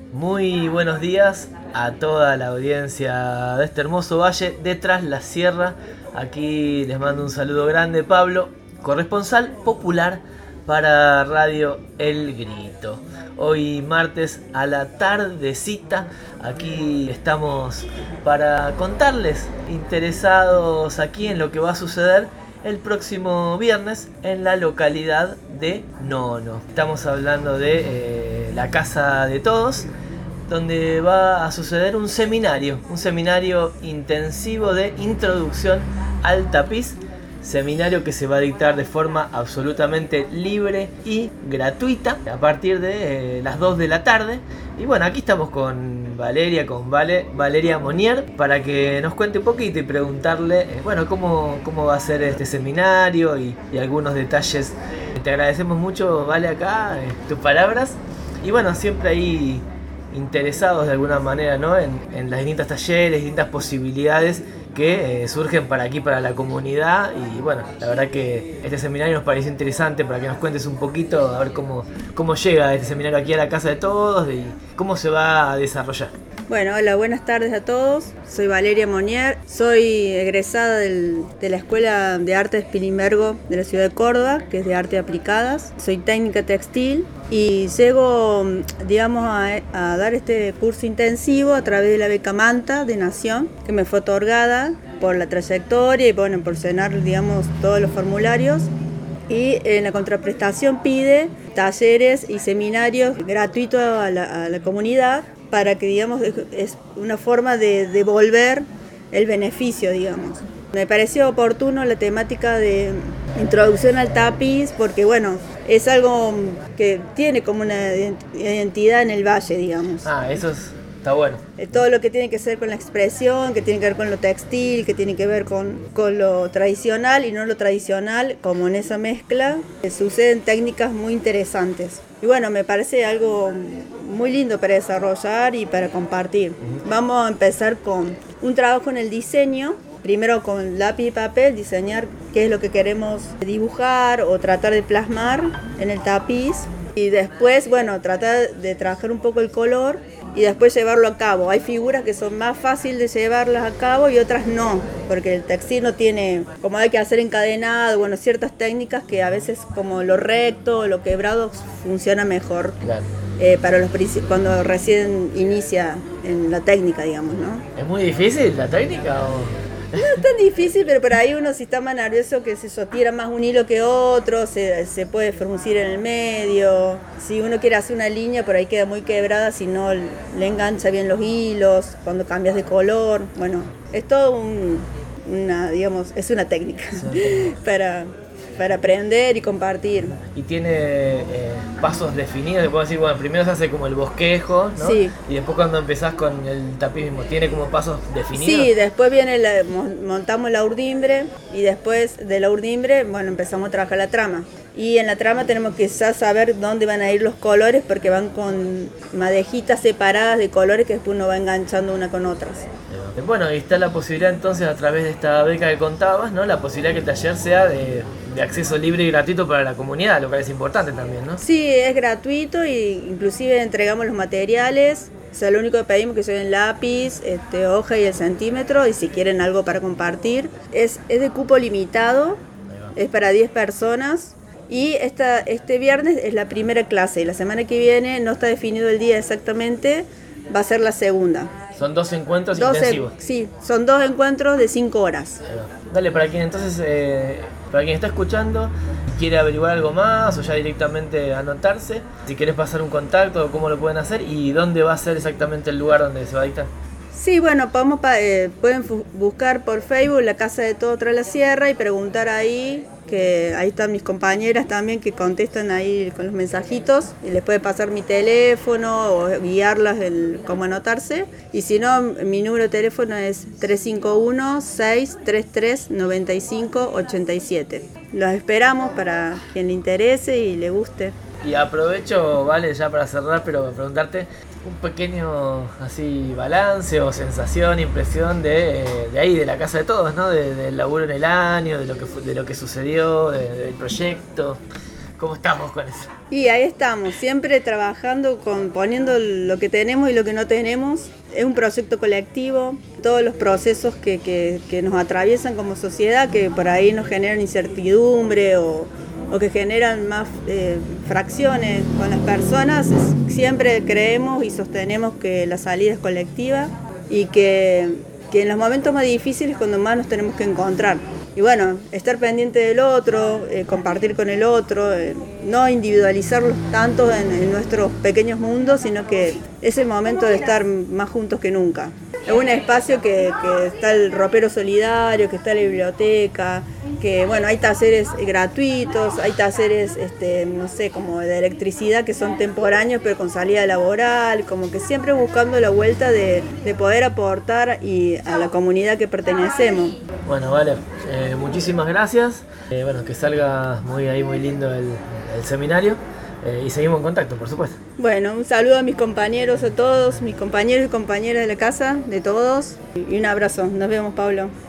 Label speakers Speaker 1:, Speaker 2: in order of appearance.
Speaker 1: Muy buenos días a toda la audiencia de este hermoso valle de Tras la Sierra. Aquí les mando un saludo grande, Pablo, corresponsal popular para Radio El Grito. Hoy martes a la tardecita, aquí estamos para contarles, interesados aquí en lo que va a suceder el próximo viernes en la localidad de Nono. Estamos hablando de la Casa de Todos, donde va a suceder un seminario intensivo de introducción al tapiz, seminario que se va a dictar de forma absolutamente libre y gratuita a partir de las 2 de la tarde. Y bueno, aquí estamos con Valeria Monier, para que nos cuente un poquito y preguntarle cómo va a ser este seminario y algunos detalles. Te agradecemos mucho, Vale, acá tus palabras. Y bueno, siempre ahí interesados de alguna manera, ¿no? en las distintas talleres, distintas posibilidades que surgen para aquí, para la comunidad. Y bueno, la verdad que este seminario nos pareció interesante para que nos cuentes un poquito, a ver cómo llega este seminario aquí a la Casa de Todos y cómo se va a desarrollar.
Speaker 2: Bueno, hola, buenas tardes a todos. Soy Valeria Monier, soy egresada de la Escuela de Arte de Spilimbergo de la ciudad de Córdoba, que es de Arte Aplicadas. Soy técnica textil y llego, a dar este curso intensivo a través de la beca Manta de Nación, que me fue otorgada por la trayectoria y por llenar, todos los formularios. Y en la contraprestación pide talleres y seminarios gratuitos a la comunidad, para que, es una forma de devolver el beneficio, Me pareció oportuno la temática de introducción al tapiz, porque, es algo que tiene como una identidad en el valle,
Speaker 1: Eso está bueno.
Speaker 2: Todo lo que tiene que ver con la expresión, que tiene que ver con lo textil, que tiene que ver con lo tradicional y no lo tradicional, como en esa mezcla, suceden técnicas muy interesantes. Y me parece algo muy lindo para desarrollar y para compartir. Vamos a empezar con un trabajo en el diseño. Primero con lápiz y papel, diseñar qué es lo que queremos dibujar o tratar de plasmar en el tapiz. Y después, tratar de trabajar un poco el color y después llevarlo a cabo. Hay figuras que son más fáciles de llevarlas a cabo y otras no, porque el textil no tiene, como hay que hacer encadenado, ciertas técnicas que a veces como lo recto o lo quebrado funciona mejor.
Speaker 1: Claro.
Speaker 2: Para cuando recién inicia en la técnica, ¿no?
Speaker 1: ¿Es muy difícil la técnica o...?
Speaker 2: No es tan difícil, pero por ahí uno, si está más nervioso, que se tira más un hilo que otro, se puede fruncir en el medio. Si uno quiere hacer una línea, por ahí queda muy quebrada, si no le engancha bien los hilos, cuando cambias de color. Es todo es una técnica para aprender y compartir.
Speaker 1: Y tiene pasos definidos, te puedo decir, primero se hace como el bosquejo, ¿no?
Speaker 2: Sí.
Speaker 1: Y después cuando empezás con el tapiz mismo, ¿tiene como pasos definidos?
Speaker 2: Sí, después viene montamos la urdimbre y después de la urdimbre, empezamos a trabajar la trama. Y en la trama tenemos que saber dónde van a ir los colores, porque van con madejitas separadas de colores que después uno va enganchando una con otras.
Speaker 1: Y está la posibilidad entonces, a través de esta beca que contabas, ¿no? La posibilidad que el taller sea de acceso libre y gratuito para la comunidad, lo cual es importante también, ¿no?
Speaker 2: Sí, es gratuito e inclusive entregamos los materiales. O sea, lo único que pedimos que se den lápiz, hoja y el centímetro, y si quieren algo para compartir. Es de cupo limitado, es para 10 personas. Y este viernes es la primera clase y la semana que viene no está definido el día exactamente, va a ser la segunda.
Speaker 1: Son 2 encuentros intensivos.
Speaker 2: Sí, son 2 encuentros de 5 horas.
Speaker 1: Dale, para quien está escuchando, quiere averiguar algo más o ya directamente anotarse, si quieres pasar un contacto, cómo lo pueden hacer y dónde va a ser exactamente el lugar donde se va a dictar.
Speaker 2: Sí, pueden buscar por Facebook la Casa de Todos Tras la Sierra y preguntar ahí, que ahí están mis compañeras también que contestan ahí con los mensajitos, y les puede pasar mi teléfono o guiarlas cómo anotarse. Y si no, mi número de teléfono es 351-633-9587. Los esperamos para quien le interese y le guste.
Speaker 1: Y aprovecho, Vale, ya para cerrar, pero para preguntarte un pequeño así balance o sensación, impresión de ahí, de la Casa de Todos, ¿no? Del laburo en el año, de lo que sucedió, del proyecto. ¿Cómo estamos con eso?
Speaker 2: Y ahí estamos, siempre trabajando, poniendo lo que tenemos y lo que no tenemos. Es un proyecto colectivo, todos los procesos que nos atraviesan como sociedad, que por ahí nos generan incertidumbre o que generan más fracciones con las personas, siempre creemos y sostenemos que la salida es colectiva y que en los momentos más difíciles es cuando más nos tenemos que encontrar. Y bueno, estar pendiente del otro, compartir con el otro, no individualizarlos tanto en nuestros pequeños mundos, sino que es el momento de estar más juntos que nunca. Es un espacio que está el ropero solidario, que está la biblioteca, que bueno, hay talleres gratuitos, hay talleres, no sé, como de electricidad que son temporáneos pero con salida laboral, como que siempre buscando la vuelta de poder aportar a la comunidad que pertenecemos.
Speaker 1: Bueno, vale, muchísimas gracias. Bueno, que salga muy lindo el seminario y seguimos en contacto, por supuesto.
Speaker 2: Bueno, un saludo a mis compañeros, a todos, mis compañeros y compañeras de la casa, de todos, y un abrazo. Nos vemos, Pablo.